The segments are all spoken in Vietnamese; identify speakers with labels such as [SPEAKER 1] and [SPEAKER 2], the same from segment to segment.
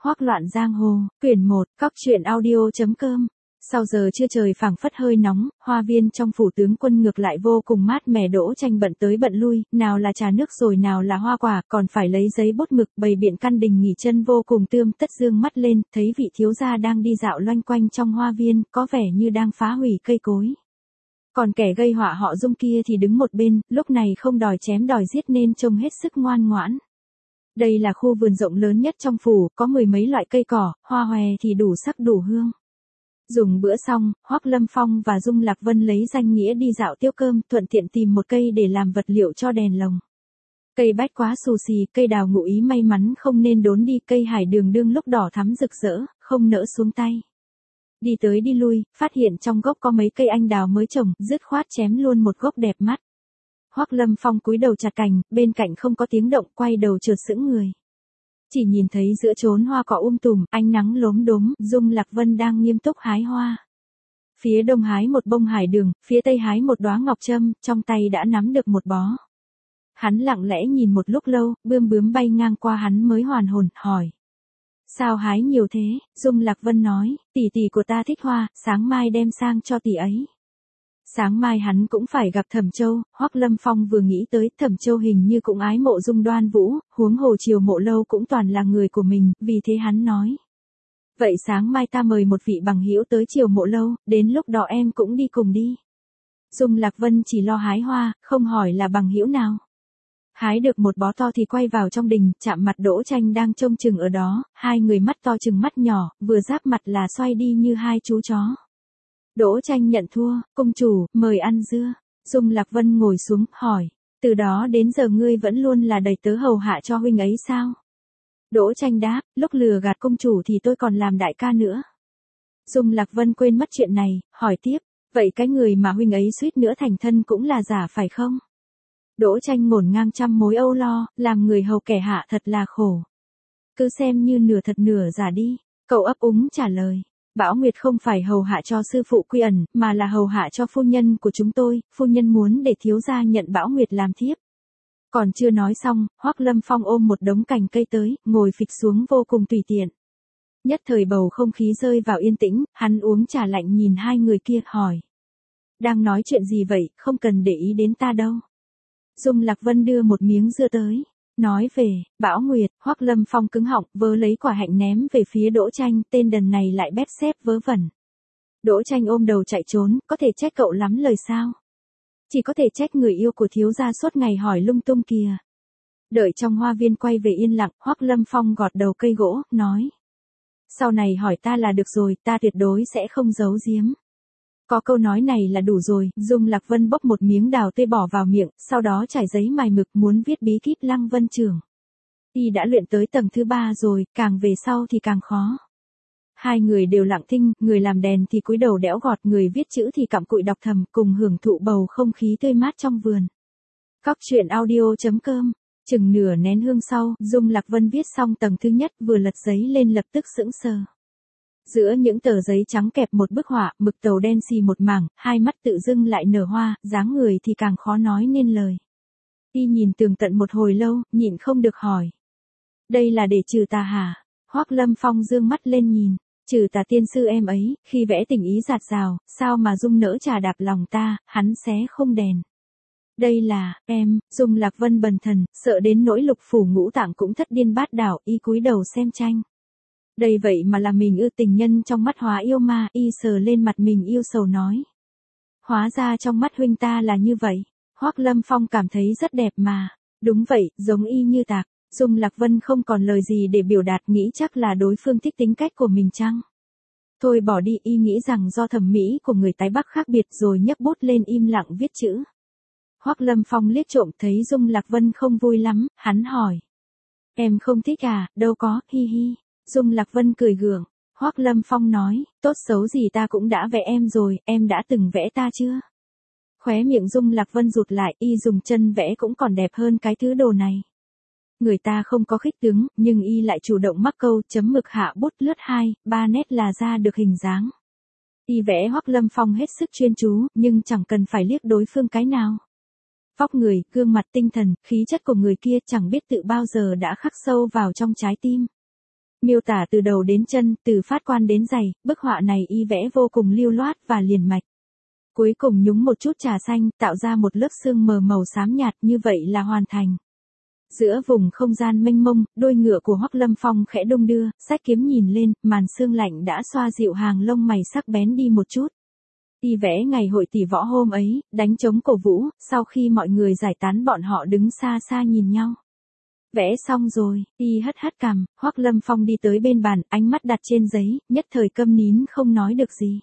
[SPEAKER 1] Hoắc Loạn Giang Hồ, quyển 1, Cóc truyện audio.com. Sau giờ trưa trời phảng phất hơi nóng, hoa viên trong phủ tướng quân ngược lại vô cùng mát mẻ. Đỗ Tranh bận tới bận lui, nào là trà nước rồi nào là hoa quả, còn phải lấy giấy bút mực bày biện căn đình nghỉ chân vô cùng tươm tất. Dương mắt lên, thấy vị thiếu gia đang đi dạo loanh quanh trong hoa viên, có vẻ như đang phá hủy cây cối. Còn kẻ gây họa họ Dung kia thì đứng một bên, lúc này không đòi chém đòi giết nên trông hết sức ngoan ngoãn. Đây là khu vườn rộng lớn nhất trong phủ, có mười mấy loại cây cỏ, hoa hòe thì đủ sắc đủ hương. Dùng bữa xong, Hoắc Lâm Phong và Dung Lạc Vân lấy danh nghĩa đi dạo tiêu cơm, thuận tiện tìm một cây để làm vật liệu cho đèn lồng. Cây bách quá xù xì, cây đào ngụ ý may mắn không nên đốn đi, cây hải đường đương lúc đỏ thắm rực rỡ, không nỡ xuống tay. Đi tới đi lui, phát hiện trong gốc có mấy cây anh đào mới trồng, dứt khoát chém luôn một gốc đẹp mắt. Hoắc Lâm Phong cúi đầu chặt cành, bên cạnh không có tiếng động, quay đầu chợt sững người. Chỉ nhìn thấy giữa chốn hoa cỏ tùm, ánh nắng lốm đốm, Dung Lạc Vân đang nghiêm túc hái hoa. Phía đông hái một bông hải đường, phía tây hái một đóa ngọc trâm, trong tay đã nắm được một bó. Hắn lặng lẽ nhìn một lúc lâu, bướm bay ngang qua hắn mới hoàn hồn, hỏi. Sao hái nhiều thế? Dung Lạc Vân nói, tỷ tỷ của ta thích hoa, sáng mai đem sang cho tỷ ấy. Sáng mai hắn cũng phải gặp Thẩm Châu. Hoắc Lâm Phong vừa nghĩ tới Thẩm Châu hình như cũng ái mộ Dung Đoan Vũ, huống hồ Triều Mộ Lâu cũng toàn là người của mình, vì thế hắn nói. Vậy sáng mai ta mời một vị bằng hữu tới Triều Mộ Lâu, đến lúc đó em cũng đi cùng đi. Dung Lạc Vân chỉ lo hái hoa, không hỏi là bằng hữu nào. Hái được một bó to thì quay vào trong đình, chạm mặt Đỗ Tranh đang trông chừng ở đó, hai người mắt to chừng mắt nhỏ, vừa giáp mặt là xoay đi như hai chú chó. Đỗ Tranh nhận thua, công chủ, mời ăn dưa. Dung Lạc Vân ngồi xuống, hỏi, từ đó đến giờ ngươi vẫn luôn là đầy tớ hầu hạ cho huynh ấy sao? Đỗ Tranh đáp, lúc lừa gạt công chủ thì tôi còn làm đại ca nữa. Dung Lạc Vân quên mất chuyện này, hỏi tiếp, vậy cái người mà huynh ấy suýt nữa thành thân cũng là giả phải không? Đỗ Tranh ngổn ngang trăm mối âu lo, làm người hầu kẻ hạ thật là khổ. Cứ xem như nửa thật nửa giả đi, cậu ấp úng trả lời. Bảo Nguyệt không phải hầu hạ cho sư phụ Quy Ẩn, mà là hầu hạ cho phu nhân của chúng tôi, phu nhân muốn để thiếu gia nhận Bảo Nguyệt làm thiếp. Còn chưa nói xong, Hoắc Lâm Phong ôm một đống cành cây tới, ngồi phịch xuống vô cùng tùy tiện. Nhất thời bầu không khí rơi vào yên tĩnh, hắn uống trà lạnh nhìn hai người kia, hỏi. Đang nói chuyện gì vậy, không cần để ý đến ta đâu. Dung Lạc Vân đưa một miếng dưa tới. Nói về, Bảo Nguyệt, Hoắc Lâm Phong cứng họng, vớ lấy quả hạnh ném về phía Đỗ Tranh, tên đần này lại bét xếp vớ vẩn. Đỗ Tranh ôm đầu chạy trốn, có thể trách cậu lắm lời sao? Chỉ có thể trách người yêu của thiếu gia suốt ngày hỏi lung tung kìa. Đợi trong hoa viên quay về yên lặng, Hoắc Lâm Phong gọt đầu cây gỗ, nói. Sau này hỏi ta là được rồi, ta tuyệt đối sẽ không giấu giếm. Có câu nói này là đủ rồi. Dung Lạc Vân bốc một miếng đào tươi bỏ vào miệng, sau đó trải giấy mài mực muốn viết bí kíp Lăng Vân Trưởng. Y đã luyện tới tầng thứ 3 rồi, càng về sau thì càng khó. Hai người đều lặng thinh, người làm đèn thì cúi đầu đẽo gọt, người viết chữ thì cặm cụi đọc thầm, cùng hưởng thụ bầu không khí tươi mát trong vườn. Cóc truyện audio.com. Chừng nửa nén hương sau, Dung Lạc Vân viết xong tầng thứ nhất, vừa lật giấy lên lập tức sững sờ. Giữa những tờ giấy trắng kẹp một bức họa, mực tàu đen xì một mảng, hai mắt tự dưng lại nở hoa, dáng người thì càng khó nói nên lời. Y nhìn tường tận một hồi lâu, nhịn không được hỏi. Đây là để trừ tà hả? Hoắc Lâm Phong dương mắt lên nhìn. Trừ tà tiên sư em ấy, khi vẽ tình ý dạt dào, sao mà Dung nỡ trà đạp lòng ta, hắn xé không đèn. Đây là, em, Dung Lạc Vân bần thần, sợ đến nỗi lục phủ ngũ tạng cũng thất điên bát đảo, y cúi đầu xem tranh. Đây vậy mà là mình ư? Tình nhân trong mắt hóa yêu ma, y sờ lên mặt mình yêu sầu nói. Hóa ra trong mắt huynh ta là như vậy. Hoắc Lâm Phong cảm thấy rất đẹp mà. Đúng vậy, giống y như tạc. Dung Lạc Vân không còn lời gì để biểu đạt, nghĩ chắc là đối phương thích tính cách của mình chăng? Thôi bỏ đi, y nghĩ rằng do thẩm mỹ của người tái Bắc khác biệt, rồi nhấc bút lên im lặng viết chữ. Hoắc Lâm Phong liếc trộm thấy Dung Lạc Vân không vui lắm, hắn hỏi. Em không thích à? Đâu có, hi hi. Dung Lạc Vân cười gượng. Hoắc Lâm Phong nói, tốt xấu gì ta cũng đã vẽ em rồi, em đã từng vẽ ta chưa? Khóe miệng Dung Lạc Vân rụt lại, y dùng chân vẽ cũng còn đẹp hơn cái thứ đồ này. Người ta không có khích tướng, nhưng y lại chủ động mắc câu, chấm mực hạ bút lướt 2-3 nét là ra được hình dáng. Y vẽ Hoắc Lâm Phong hết sức chuyên chú, nhưng chẳng cần phải liếc đối phương cái nào. Vóc người, gương mặt, tinh thần, khí chất của người kia chẳng biết tự bao giờ đã khắc sâu vào trong trái tim. Miêu tả từ đầu đến chân, từ phát quan đến giày, bức họa này y vẽ vô cùng lưu loát và liền mạch. Cuối cùng nhúng một chút trà xanh, tạo ra một lớp sương mờ màu xám nhạt, như vậy là hoàn thành. Giữa vùng không gian mênh mông, đôi ngựa của Hoắc Lâm Phong khẽ đung đưa, xách kiếm nhìn lên, màn sương lạnh đã xoa dịu hàng lông mày sắc bén đi một chút. Y vẽ ngày hội tỷ võ hôm ấy, đánh trống cổ vũ, sau khi mọi người giải tán bọn họ đứng xa xa nhìn nhau. Vẽ xong rồi, y hất hất cằm, Hoắc Lâm Phong đi tới bên bàn, ánh mắt đặt trên giấy, nhất thời câm nín không nói được gì.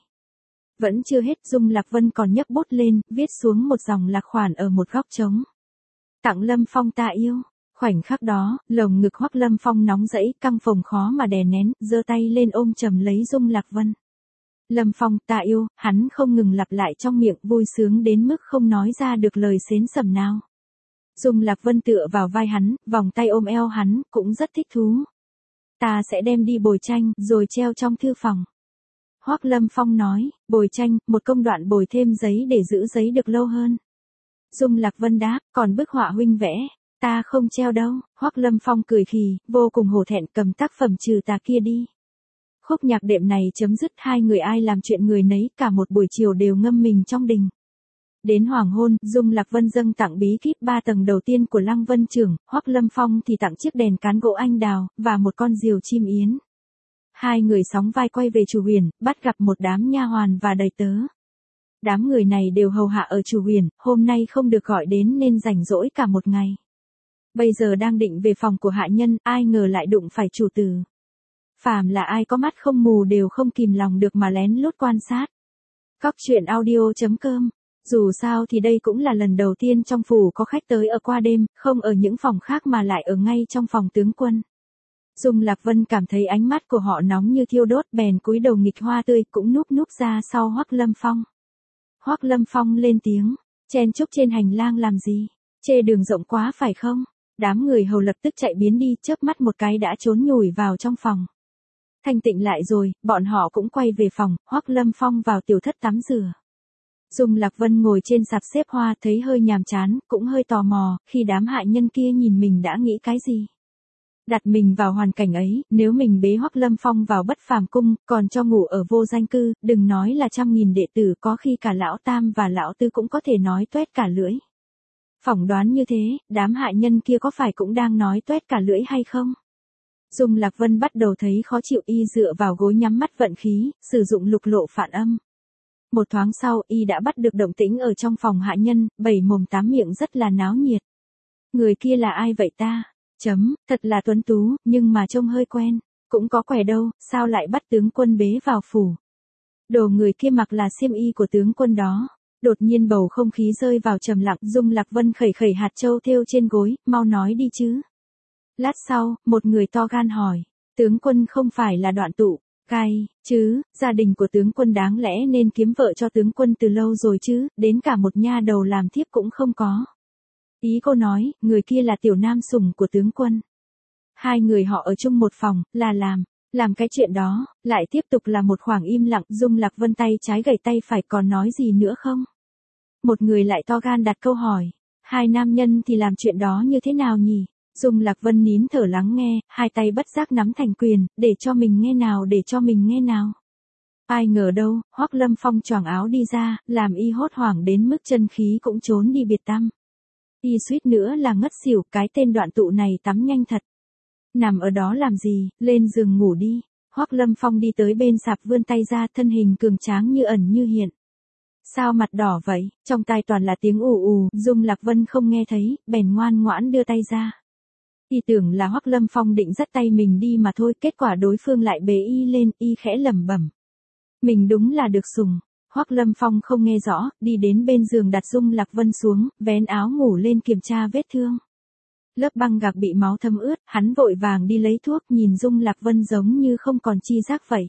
[SPEAKER 1] Vẫn chưa hết, Dung Lạc Vân còn nhấc bút lên, viết xuống một dòng lạc khoản ở một góc trống. Tặng Lâm Phong ta yêu. Khoảnh khắc đó, lồng ngực Hoắc Lâm Phong nóng rẫy, căng phồng khó mà đè nén, giơ tay lên ôm chầm lấy Dung Lạc Vân. Lâm Phong ta yêu, hắn không ngừng lặp lại trong miệng, vui sướng đến mức không nói ra được lời xến xẩm nào. Dung Lạc Vân tựa vào vai hắn, vòng tay ôm eo hắn, cũng rất thích thú. Ta sẽ đem đi bồi tranh, rồi treo trong thư phòng. Hoắc Lâm Phong nói, bồi tranh, một công đoạn bồi thêm giấy để giữ giấy được lâu hơn. Dung Lạc Vân đáp, còn bức họa huynh vẽ, ta không treo đâu. Hoắc Lâm Phong cười khì, vô cùng hổ thẹn, cầm tác phẩm trừ tà kia đi. Khúc nhạc đệm này chấm dứt, hai người ai làm chuyện người nấy, cả một buổi chiều đều ngâm mình trong đình. Đến hoàng hôn, Dung Lạc Vân dâng tặng bí kíp 3 tầng đầu tiên của Lăng Vân Trưởng, Hoắc Lâm Phong thì tặng chiếc đèn cán gỗ anh đào, và một con diều chim yến. Hai người sóng vai quay về Chủ Huyền, bắt gặp một đám nha hoàn và đầy tớ. Đám người này đều hầu hạ ở Chủ Huyền, hôm nay không được gọi đến nên rảnh rỗi cả một ngày. Bây giờ đang định về phòng của hạ nhân, ai ngờ lại đụng phải chủ tử. Phàm là ai có mắt không mù đều không kìm lòng được mà lén lút quan sát. Cóc truyện audio.com. Dù sao thì đây cũng là lần đầu tiên trong phủ có khách tới ở qua đêm, không ở những phòng khác mà lại ở ngay trong phòng tướng quân. Dung Lạc Vân cảm thấy ánh mắt của họ nóng như thiêu đốt, bèn cúi đầu nghịch hoa tươi, cũng núp núp ra sau Hoắc Lâm Phong. Hoắc Lâm Phong lên tiếng, chen chúc trên hành lang làm gì? Chê đường rộng quá phải không? Đám người hầu lập tức chạy biến đi, chớp mắt một cái đã trốn nhủi vào trong phòng. Thanh tịnh lại rồi, bọn họ cũng quay về phòng, Hoắc Lâm Phong vào tiểu thất tắm rửa. Dung Lạc Vân ngồi trên sạp xếp hoa, thấy hơi nhàm chán, cũng hơi tò mò, khi đám hạ nhân kia nhìn mình đã nghĩ cái gì. Đặt mình vào hoàn cảnh ấy, nếu mình bế Hoắc Lâm Phong vào Bất Phàm cung, còn cho ngủ ở vô danh cư, đừng nói là trăm nghìn đệ tử, có khi cả lão tam và lão tư cũng có thể nói toét cả lưỡi. Phỏng đoán như thế, đám hạ nhân kia có phải cũng đang nói toét cả lưỡi hay không? Dung Lạc Vân bắt đầu thấy khó chịu, y dựa vào gối nhắm mắt vận khí, sử dụng lục lộ phản âm. Một thoáng sau, y đã bắt được động tĩnh ở trong phòng hạ nhân, 7 mồm 8 miệng rất là náo nhiệt. Người kia là ai vậy ta? Thật là tuấn tú, nhưng mà trông hơi quen. Cũng có quẻ đâu, sao lại bắt tướng quân bế vào phủ? Đồ người kia mặc là xiêm y của tướng quân đó. Đột nhiên bầu không khí rơi vào trầm lặng, Dung Lạc Vân khẩy khẩy hạt châu thêu trên gối, mau nói đi chứ. Lát sau, một người to gan hỏi, tướng quân không phải là Đoạn Tụ, chứ, gia đình của tướng quân đáng lẽ nên kiếm vợ cho tướng quân từ lâu rồi chứ, đến cả một nha đầu làm thiếp cũng không có. Ý cô nói, người kia là tiểu nam sủng của tướng quân. Hai người họ ở chung một phòng, là làm cái chuyện đó, lại tiếp tục là một khoảng im lặng, Dung Lạc Vân tay trái gẩy tay phải, còn nói gì nữa không? Một người lại to gan đặt câu hỏi, hai nam nhân thì làm chuyện đó như thế nào nhỉ? Dung Lạc Vân nín thở lắng nghe, hai tay bất giác nắm thành quyền, để cho mình nghe nào. Ai ngờ đâu, Hoắc Lâm Phong choàng áo đi ra, làm y hốt hoảng đến mức chân khí cũng trốn đi biệt tăm. Y suýt nữa là ngất xỉu, cái tên Đoạn Tụ này tắm nhanh thật. Nằm ở đó làm gì, lên giường ngủ đi. Hoắc Lâm Phong đi tới bên sạp vươn tay ra, thân hình cường tráng như ẩn như hiện. Sao mặt đỏ vậy, trong tai toàn là tiếng ù ù, Dung Lạc Vân không nghe thấy, bèn ngoan ngoãn đưa tay ra. Y tưởng là Hoắc Lâm Phong định dắt tay mình đi mà thôi, kết quả đối phương lại bế y lên, y khẽ lẩm bẩm. Mình đúng là được sủng. Hoắc Lâm Phong không nghe rõ, đi đến bên giường đặt Dung Lạc Vân xuống, vén áo ngủ lên kiểm tra vết thương. Lớp băng gạc bị máu thấm ướt, hắn vội vàng đi lấy thuốc, nhìn Dung Lạc Vân giống như không còn chi giác vậy.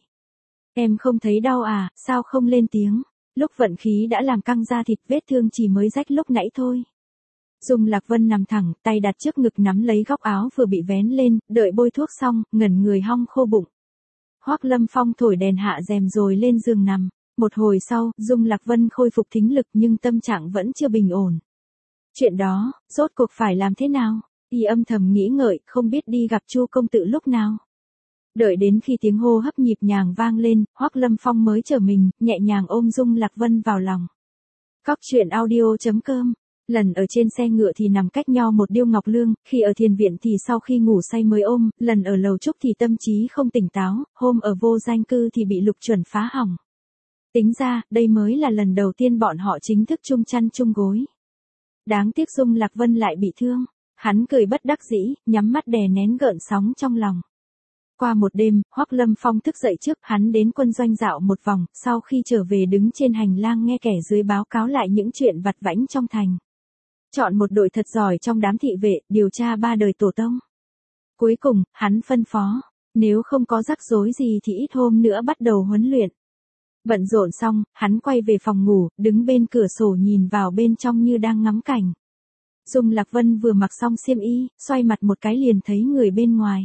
[SPEAKER 1] Em không thấy đau à, sao không lên tiếng? Lúc vận khí đã làm căng da thịt, vết thương chỉ mới rách lúc nãy thôi. Dung Lạc Vân nằm thẳng, tay đặt trước ngực nắm lấy góc áo vừa bị vén lên, đợi bôi thuốc xong, ngẩn người hong khô bụng. Hoắc Lâm Phong thổi đèn hạ rèm rồi lên giường nằm. Một hồi sau, Dung Lạc Vân khôi phục thính lực nhưng tâm trạng vẫn chưa bình ổn. Chuyện đó, rốt cuộc phải làm thế nào? Y âm thầm nghĩ ngợi, không biết đi gặp Chu công tử lúc nào. Đợi đến khi tiếng hô hấp nhịp nhàng vang lên, Hoắc Lâm Phong mới trở mình, nhẹ nhàng ôm Dung Lạc Vân vào lòng. Cóc truyện audio.com. Lần ở trên xe ngựa thì nằm cách nhau một điêu ngọc lương, khi ở thiền viện thì sau khi ngủ say mới ôm, lần ở lầu trúc thì tâm trí không tỉnh táo, hôm ở vô danh cư thì bị Lục Chuẩn phá hỏng. Tính ra, đây mới là lần đầu tiên bọn họ chính thức chung chăn chung gối. Đáng tiếc Dung Lạc Vân lại bị thương. Hắn cười bất đắc dĩ, nhắm mắt đè nén gợn sóng trong lòng. Qua một đêm, Hoắc Lâm Phong thức dậy trước, hắn đến quân doanh dạo một vòng, sau khi trở về đứng trên hành lang nghe kẻ dưới báo cáo lại những chuyện vặt vãnh trong thành. Chọn một đội thật giỏi trong đám thị vệ, điều tra 3 đời tổ tông. Cuối cùng, hắn phân phó, nếu không có rắc rối gì thì ít hôm nữa bắt đầu huấn luyện. Bận rộn xong, hắn quay về phòng ngủ, đứng bên cửa sổ nhìn vào bên trong như đang ngắm cảnh. Dung Lạc Vân vừa mặc xong xiêm y, xoay mặt một cái liền thấy người bên ngoài.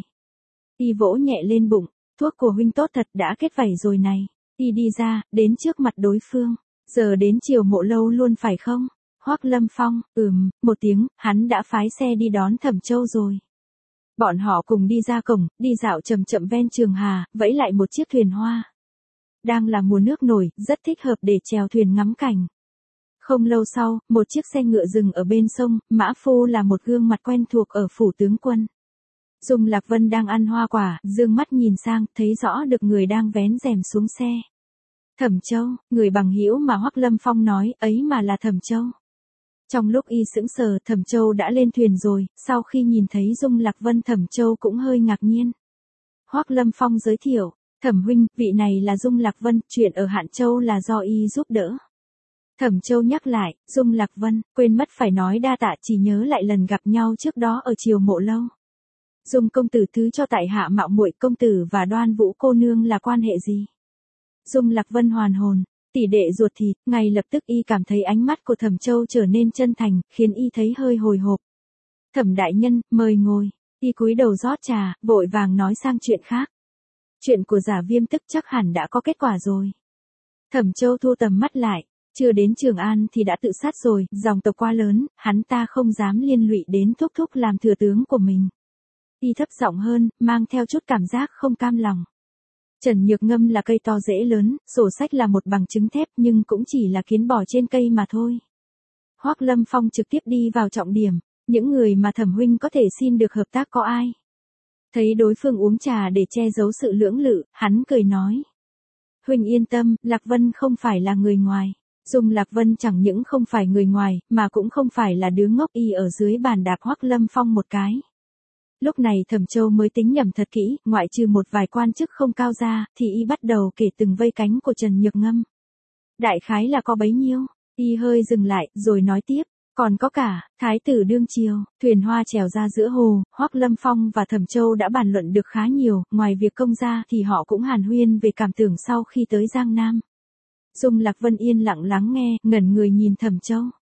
[SPEAKER 1] Y vỗ nhẹ lên bụng, thuốc của huynh tốt thật, đã kết vảy rồi này. Y đi ra, đến trước mặt đối phương. Giờ đến Triều Mộ Lâu luôn phải không? Hoắc Lâm Phong, một tiếng, hắn đã phái xe đi đón Thẩm Châu rồi. Bọn họ cùng đi ra cổng, đi dạo chậm chậm ven Trường Hà, vẫy lại một chiếc thuyền hoa. Đang là mùa nước nổi, rất thích hợp để chèo thuyền ngắm cảnh. Không lâu sau, một chiếc xe ngựa dừng ở bên sông, mã phu là một gương mặt quen thuộc ở phủ tướng quân. Dung Lạc Vân đang ăn hoa quả, dương mắt nhìn sang, thấy rõ được người đang vén rèm xuống xe. Thẩm Châu, người bằng hữu mà Hoắc Lâm Phong nói, ấy mà là Thẩm Châu. Trong lúc y sững sờ, Thẩm Châu đã lên thuyền rồi, sau khi nhìn thấy Dung Lạc Vân Thẩm Châu cũng hơi ngạc nhiên. Hoắc Lâm Phong giới thiệu, Thẩm huynh, vị này là Dung Lạc Vân, chuyện ở Hạn Châu là do y giúp đỡ. Thẩm Châu nhắc lại, Dung Lạc Vân, quên mất phải nói đa tạ, chỉ nhớ lại lần gặp nhau trước đó ở Triều Mộ Lâu. Dung công tử thứ cho tại hạ mạo muội, công tử và Đoan Vũ cô nương là quan hệ gì? Dung Lạc Vân hoàn hồn, tỷ đệ ruột thịt, ngay lập tức y cảm thấy ánh mắt của Thẩm Châu trở nên chân thành, khiến y thấy hơi hồi hộp. Thẩm đại nhân, mời ngồi. Y cúi đầu rót trà, vội vàng nói sang chuyện khác. Chuyện của Giả Viêm tức chắc hẳn đã có kết quả rồi. Thẩm Châu thu tầm mắt lại, chưa đến Trường An thì đã tự sát rồi, dòng tộc quá lớn, hắn ta không dám liên lụy đến thúc thúc làm thừa tướng của mình. Y thấp giọng hơn, mang theo chút cảm giác không cam lòng. Trần Nhược Ngâm là cây to rễ lớn, sổ sách là một bằng chứng thép nhưng cũng chỉ là kiến bò trên cây mà thôi. Hoắc Lâm Phong trực tiếp đi vào trọng điểm, những người mà Thẩm huynh có thể xin được hợp tác có ai? Thấy đối phương uống trà để che giấu sự lưỡng lự, hắn cười nói. Huynh yên tâm, Lạc Vân không phải là người ngoài. Dung Lạc Vân chẳng những không phải người ngoài, mà cũng không phải là đứa ngốc. Y ở dưới bàn đạp Hoắc Lâm Phong một cái. Lúc này Thẩm Châu mới tính nhẩm thật kỹ, ngoại trừ một vài quan chức không cao ra, thì y bắt đầu kể từng vây cánh của Trần Nhược Ngâm. Đại khái là có bấy nhiêu, y hơi dừng lại, rồi nói tiếp, còn có cả, Thái tử đương triều, thuyền hoa trèo ra giữa hồ, Hoắc Lâm Phong và Thẩm Châu đã bàn luận được khá nhiều, ngoài việc công ra thì họ cũng hàn huyên về cảm tưởng sau khi tới Giang Nam. Dung Lạc Vân yên lặng lắng nghe, ngẩn người nhìn Thẩm Châu.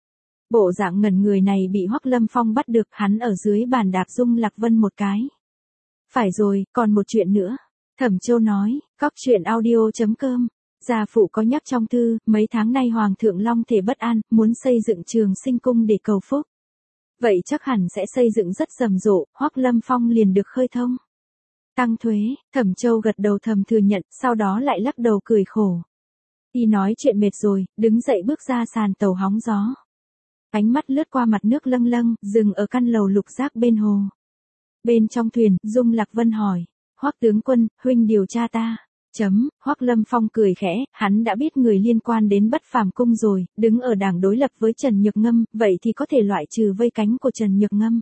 [SPEAKER 1] Bộ dạng ngẩn người này bị Hoắc Lâm Phong bắt được, hắn ở dưới bàn đạp Dung Lạc Vân một cái. Phải rồi, còn một chuyện nữa. Thẩm Châu nói, cóc truyện audio.com. Gia phụ có nhắc trong thư, mấy tháng nay Hoàng thượng Long Thể bất an, muốn xây dựng Trường Sinh cung để cầu phúc. Vậy chắc hẳn sẽ xây dựng rất rầm rộ, Hoắc Lâm Phong liền được khơi thông. Tăng thuế, Thẩm Châu gật đầu thầm thừa nhận, sau đó lại lắc đầu cười khổ. Y nói chuyện mệt rồi, đứng dậy bước ra sàn tàu hóng gió. Ánh mắt lướt qua mặt nước lâng lâng, dừng ở căn lầu lục giác bên hồ. Bên trong thuyền, Dung Lạc Vân hỏi, Hoắc tướng quân, huynh điều tra ta. Hoắc Lâm Phong cười khẽ, hắn đã biết người liên quan đến Bất Phàm cung rồi, đứng ở đảng đối lập với Trần Nhược Ngâm, vậy thì có thể loại trừ vây cánh của Trần Nhược Ngâm.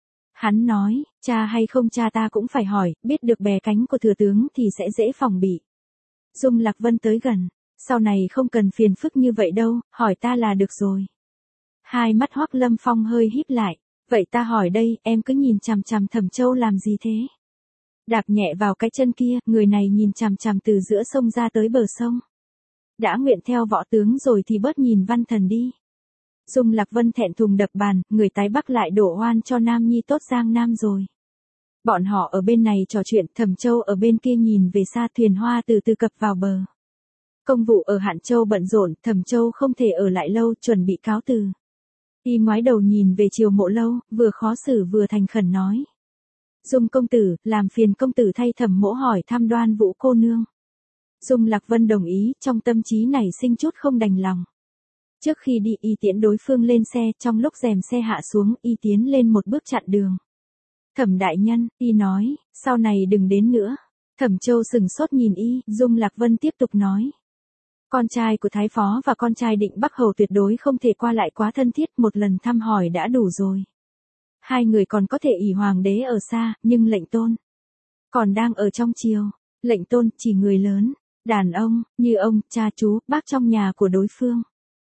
[SPEAKER 1] Hắn nói, cha hay không cha ta cũng phải hỏi, biết được bè cánh của thừa tướng thì sẽ dễ phòng bị. Dung Lạc Vân tới gần, sau này không cần phiền phức như vậy đâu, hỏi ta là được rồi. Hai mắt Hoắc Lâm Phong hơi híp lại, vậy ta hỏi đây, em cứ nhìn chằm chằm Thẩm Châu làm gì thế? Đạp nhẹ vào cái chân kia, người này nhìn chằm chằm từ giữa sông ra tới bờ sông. Đã nguyện theo võ tướng rồi thì bớt nhìn văn thần đi. Dung Lạc Vân thẹn thùng đập bàn, người tái bắc lại đổ oan cho Nam Nhi tốt Giang Nam rồi. Bọn họ ở bên này trò chuyện, Thẩm Châu ở bên kia nhìn về xa, thuyền hoa từ từ cập vào bờ. Công vụ ở Hạn Châu bận rộn, Thẩm Châu không thể ở lại lâu, chuẩn bị cáo từ. Y ngoái đầu nhìn về Triều Mộ Lâu, vừa khó xử vừa thành khẩn nói. Dung công tử, làm phiền công tử thay Thẩm mỗ hỏi thăm Đoan Vũ cô nương. Dung Lạc Vân đồng ý, trong tâm trí này sinh chút không đành lòng. Trước khi đi y tiễn đối phương lên xe, trong lúc rèm xe hạ xuống, y tiến lên một bước chặn đường. Thẩm đại nhân, y nói, sau này đừng đến nữa. Thẩm Châu sừng sốt nhìn y, Dung Lạc Vân tiếp tục nói. Con trai của Thái Phó và con trai Định Bắc Hầu tuyệt đối không thể qua lại quá thân thiết, một lần thăm hỏi đã đủ rồi. Hai người còn có thể ỷ hoàng đế ở xa, nhưng lệnh tôn còn đang ở trong triều. Lệnh tôn chỉ người lớn, đàn ông, như ông, cha chú, bác trong nhà của đối phương.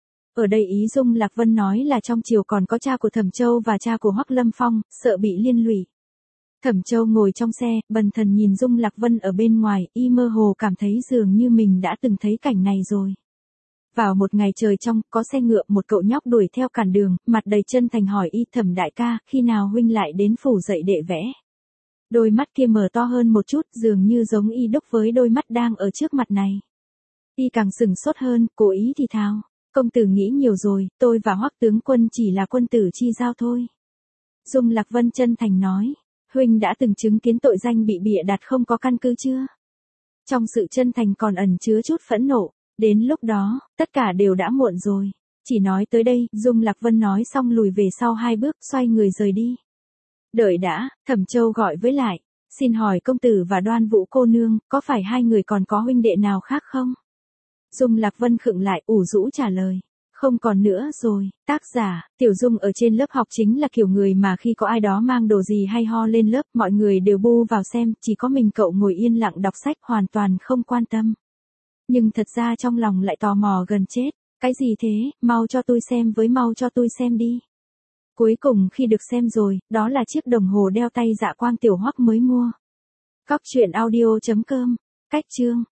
[SPEAKER 1] Ở đây ý Dung Lạc Vân nói là trong triều còn có cha của Thẩm Châu và cha của Hoắc Lâm Phong, sợ bị liên lụy. Thẩm Châu ngồi trong xe, bần thần nhìn Dung Lạc Vân ở bên ngoài, y mơ hồ cảm thấy dường như mình đã từng thấy cảnh này rồi. Vào một ngày trời trong, có xe ngựa, một cậu nhóc đuổi theo cản đường, mặt đầy chân thành hỏi y, Thẩm đại ca, khi nào huynh lại đến phủ dạy đệ vẽ? Đôi mắt kia mở to hơn một chút, dường như giống y đúc với đôi mắt đang ở trước mặt này. Y càng sừng sốt hơn, cố ý thì thào. Công tử nghĩ nhiều rồi, tôi và Hoắc tướng quân chỉ là quân tử chi giao thôi. Dung Lạc Vân chân thành nói, huynh đã từng chứng kiến tội danh bị bịa đặt không có căn cứ chưa? Trong sự chân thành còn ẩn chứa chút phẫn nộ, đến lúc đó, tất cả đều đã muộn rồi. Chỉ nói tới đây, Dung Lạc Vân nói xong lùi về sau 2 bước, xoay người rời đi. Đợi đã, Thẩm Châu gọi với lại, xin hỏi công tử và Đoan Vũ cô nương, có phải hai người còn có huynh đệ nào khác không? Dung Lạc Vân khựng lại, ủ rũ trả lời. Không còn nữa rồi, tác giả, Tiểu Dung ở trên lớp học chính là kiểu người mà khi có ai đó mang đồ gì hay ho lên lớp, mọi người đều bu vào xem, chỉ có mình cậu ngồi yên lặng đọc sách hoàn toàn không quan tâm. Nhưng thật ra trong lòng lại tò mò gần chết, cái gì thế, mau cho tôi xem với, mau cho tôi xem đi. Cuối cùng khi được xem rồi, đó là chiếc đồng hồ đeo tay Dạ Quang Tiểu Hoắc mới mua. Cóc truyện audio.com, cách chương.